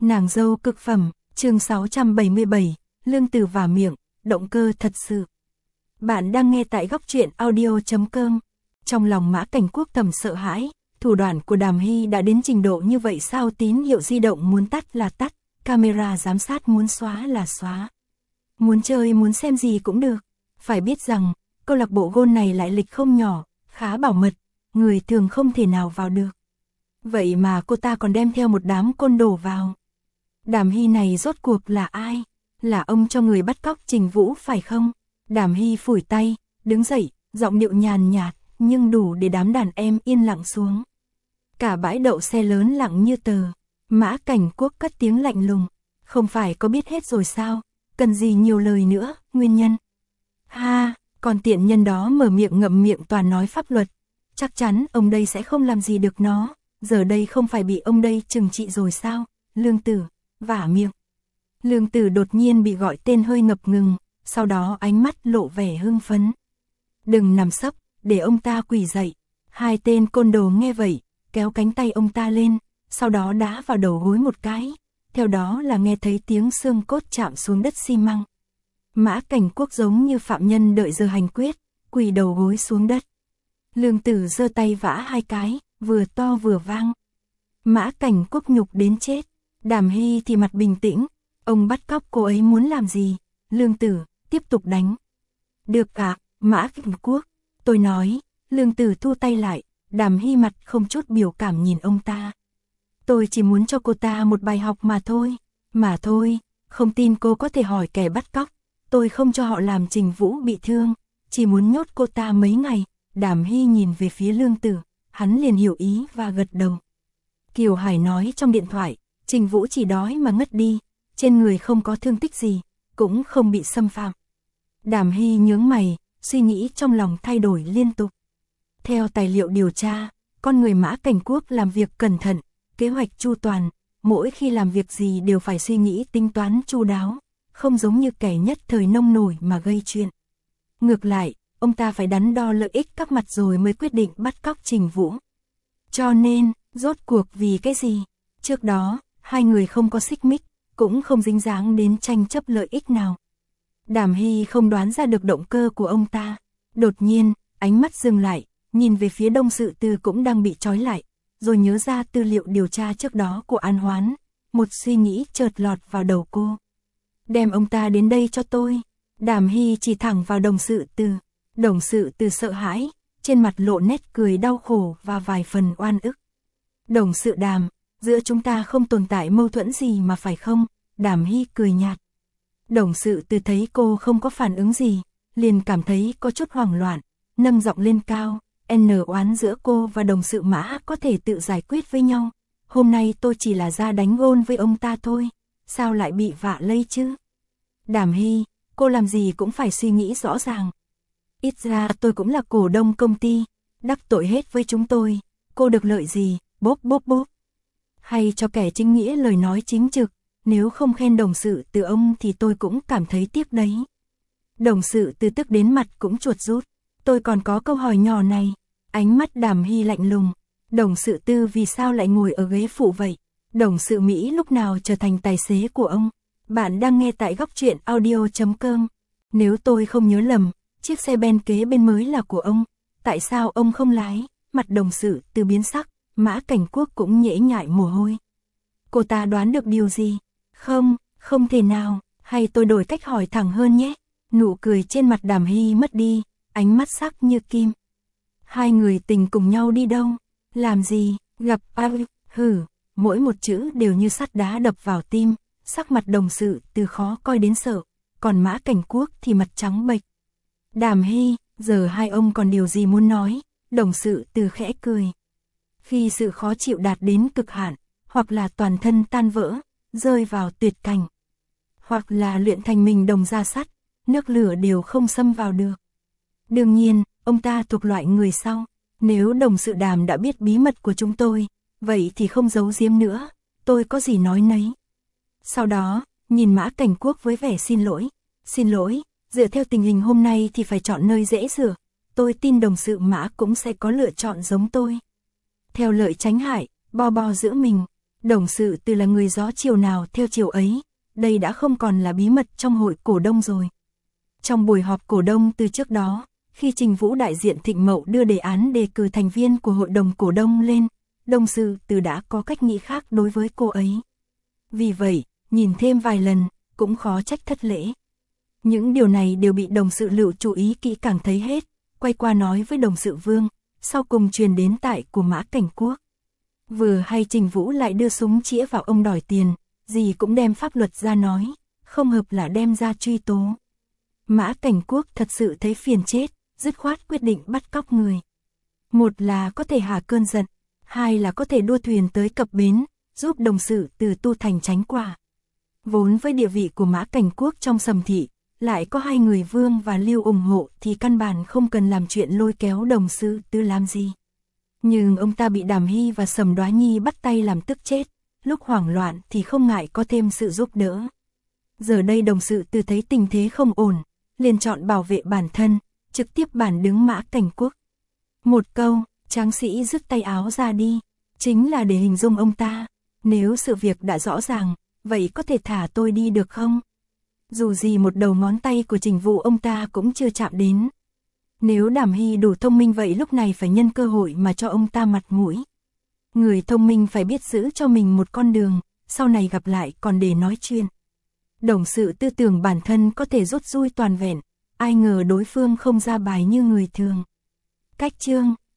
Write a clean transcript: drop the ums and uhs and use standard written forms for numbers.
Nàng dâu cực phẩm, chương 677, Lương Tử và miệng, động cơ thật sự. Bạn đang nghe tại góc truyện audio.com. Trong lòng Mã Cảnh Quốc thầm sợ hãi, thủ đoạn của Đàm Hy đã đến trình độ như vậy sao? Tín hiệu di động muốn tắt là tắt, camera giám sát muốn xóa là xóa. Muốn chơi muốn xem gì cũng được. Phải biết rằng, câu lạc bộ golf này lại lịch không nhỏ, khá bảo mật, người thường không thể nào vào được. Vậy mà cô ta còn đem theo một đám côn đồ vào. Đàm Hy này rốt cuộc là ai? Là ông cho người bắt cóc Trình Vũ phải không? Đàm Hy phủi tay, đứng dậy, giọng điệu nhàn nhạt, nhưng đủ để đám đàn em yên lặng xuống. Cả bãi đậu xe lớn lặng như tờ. Mã Cảnh Quốc cất tiếng lạnh lùng. Không phải có biết hết rồi sao? Cần gì nhiều lời nữa, nguyên nhân. Ha, còn tiện nhân đó mở miệng ngậm miệng toàn nói pháp luật. Chắc chắn ông đây sẽ không làm gì được nó. Giờ đây không phải bị ông đây trừng trị rồi sao? Lương Tử, vả miệng. Lương Tử đột nhiên bị gọi tên hơi ngập ngừng, sau đó ánh mắt lộ vẻ hưng phấn. Đừng nằm sấp, để ông ta quỳ dậy. Hai tên côn đồ nghe vậy, kéo cánh tay ông ta lên, sau đó đá vào đầu gối một cái. Theo đó là nghe thấy tiếng xương cốt chạm xuống đất xi măng. Mã Cảnh Quốc giống như phạm nhân đợi giờ hành quyết, quỳ đầu gối xuống đất. Lương Tử giơ tay vã hai cái, vừa to vừa vang. Mã Cảnh Quốc nhục đến chết. Đàm Hy thì mặt bình tĩnh. Ông bắt cóc cô ấy muốn làm gì? Lương Tử, tiếp tục đánh. Được ạ, Mã Cảnh Quốc. Tôi nói. Lương Tử thu tay lại. Đàm Hy mặt không chút biểu cảm nhìn ông ta. Tôi chỉ muốn cho cô ta một bài học mà thôi. Mà thôi, không tin cô có thể hỏi kẻ bắt cóc. Tôi không cho họ làm Trình Vũ bị thương. Chỉ muốn nhốt cô ta mấy ngày. Đàm Hy nhìn về phía Lương Tử. Hắn liền hiểu ý và gật đầu. Kiều Hải nói trong điện thoại, Trình Vũ chỉ đói mà ngất đi, trên người không có thương tích gì, cũng không bị xâm phạm. Đàm Hy nhướng mày, suy nghĩ trong lòng thay đổi liên tục. Theo tài liệu điều tra, con người Mã Cảnh Quốc làm việc cẩn thận, kế hoạch chu toàn, mỗi khi làm việc gì đều phải suy nghĩ tính toán chu đáo, không giống như kẻ nhất thời nông nổi mà gây chuyện. Ngược lại, ông ta phải đắn đo lợi ích các mặt rồi mới quyết định bắt cóc Trình Vũ. Cho nên, rốt cuộc vì cái gì? Trước đó, hai người không có xích mích, cũng không dính dáng đến tranh chấp lợi ích nào. Đàm Hy không đoán ra được động cơ của ông ta. Đột nhiên, ánh mắt dừng lại, nhìn về phía Đông Sự Tư cũng đang bị trói lại, rồi nhớ ra tư liệu điều tra trước đó của An Hoán. Một suy nghĩ chợt lọt vào đầu cô. Đem ông ta đến đây cho tôi. Đàm Hy chỉ thẳng vào Đồng Sự Tư. Đồng Sự Tư sợ hãi, trên mặt lộ nét cười đau khổ và vài phần oan ức. Đồng Sự Đàm, giữa chúng ta không tồn tại mâu thuẫn gì mà phải không? Đàm Hy cười nhạt. Đồng Sự Tư thấy cô không có phản ứng gì, liền cảm thấy có chút hoảng loạn, nâng giọng lên cao. Oán giữa cô và Đồng Sự Mã có thể tự giải quyết với nhau. Hôm nay tôi chỉ là ra đánh gôn với ông ta thôi, sao lại bị vạ lây chứ? Đàm Hy, cô làm gì cũng phải suy nghĩ rõ ràng. Ít ra tôi cũng là cổ đông công ty, đắc tội hết với chúng tôi, cô được lợi gì? Bốp bốp bốp. Hay cho kẻ chính nghĩa lời nói chính trực, nếu không khen Đồng Sự Từ ông thì tôi cũng cảm thấy tiếc đấy. Đồng Sự Từ tức đến mặt cũng chuột rút. Tôi còn có câu hỏi nhỏ này. Ánh mắt Đàm Hy lạnh lùng. Đồng Sự Tư vì sao lại ngồi ở ghế phụ vậy? Đồng Sự Mỹ lúc nào trở thành tài xế của ông? Bạn đang nghe tại góc truyện audio.com. Nếu tôi không nhớ lầm, chiếc xe Ben kế bên mới là của ông. Tại sao ông không lái? Mặt Đồng Sự Tư biến sắc. Mã Cảnh Quốc cũng nhễ nhại mồ hôi. Cô ta đoán được điều gì? Không, không thể nào. Hay tôi đổi cách hỏi thẳng hơn nhé. Nụ cười trên mặt Đàm Hy mất đi, ánh mắt sắc như kim. Hai người tình cùng nhau đi đâu? Làm gì? Gặp hử, mỗi một chữ đều như sắt đá đập vào tim. Sắc mặt Đồng Sự Từ khó coi đến sợ, còn Mã Cảnh Quốc thì mặt trắng bệch. Đàm Hy, giờ hai ông còn điều gì muốn nói? Đồng Sự Từ khẽ cười. Khi sự khó chịu đạt đến cực hạn, hoặc là toàn thân tan vỡ, rơi vào tuyệt cảnh, hoặc là luyện thành mình đồng da sắt, nước lửa đều không xâm vào được. Đương nhiên, ông ta thuộc loại người sau. Nếu Đồng Sự Đàm đã biết bí mật của chúng tôi, vậy thì không giấu giếm nữa, tôi có gì nói nấy. Sau đó, nhìn Mã Cảnh Quốc với vẻ xin lỗi. Xin lỗi, dựa theo tình hình hôm nay thì phải chọn nơi dễ sửa. Tôi tin Đồng Sự Mã cũng sẽ có lựa chọn giống tôi. Theo lợi tránh hại, bo bo giữa mình. Đồng Sự Từ là người gió chiều nào theo chiều ấy, đây đã không còn là bí mật trong hội cổ đông rồi. Trong buổi họp cổ đông từ trước đó, khi Trình Vũ đại diện Thịnh Mậu đưa đề án đề cử thành viên của hội đồng cổ đông lên, Đồng Sự Từ đã có cách nghĩ khác đối với cô ấy. Vì vậy, nhìn thêm vài lần, cũng khó trách thất lễ. Những điều này đều bị Đồng Sự Lựu chú ý kỹ càng thấy hết, quay qua nói với Đồng Sự Vương, sau cùng truyền đến tại của Mã Cảnh Quốc. Vừa hay Trình Vũ lại đưa súng chĩa vào ông đòi tiền, gì cũng đem pháp luật ra nói, không hợp là đem ra truy tố. Mã Cảnh Quốc thật sự thấy phiền chết, dứt khoát quyết định bắt cóc người. Một là có thể hạ cơn giận, hai là có thể đua thuyền tới cập bến, giúp Đồng Sự Từ tu thành tránh quả. Vốn với địa vị của Mã Cảnh Quốc trong Sầm Thị, lại có hai người Vương và Lưu ủng hộ thì căn bản không cần làm chuyện lôi kéo Đồng Sự Từ làm gì. Nhưng ông ta bị Đàm Hy và Sầm Đoá Nhi bắt tay làm tức chết, lúc hoảng loạn thì không ngại có thêm sự giúp đỡ. Giờ đây Đồng Sự Từ thấy tình thế không ổn, liền chọn bảo vệ bản thân, trực tiếp bản đứng Mã Cảnh Quốc. Một câu, tráng sĩ rứt tay áo ra đi, chính là để hình dung ông ta. Nếu sự việc đã rõ ràng, vậy có thể thả tôi đi được không? Dù gì một đầu ngón tay của Trình Vũ ông ta cũng chưa chạm đến. Nếu Đàm Hy đủ thông minh vậy lúc này phải nhân cơ hội mà cho ông ta mặt mũi. Người thông minh phải biết giữ cho mình một con đường, sau này gặp lại còn để nói chuyện. Đồng Sự tư tưởng bản thân có thể rút lui toàn vẹn, ai ngờ đối phương không ra bài như người thường. Cách chương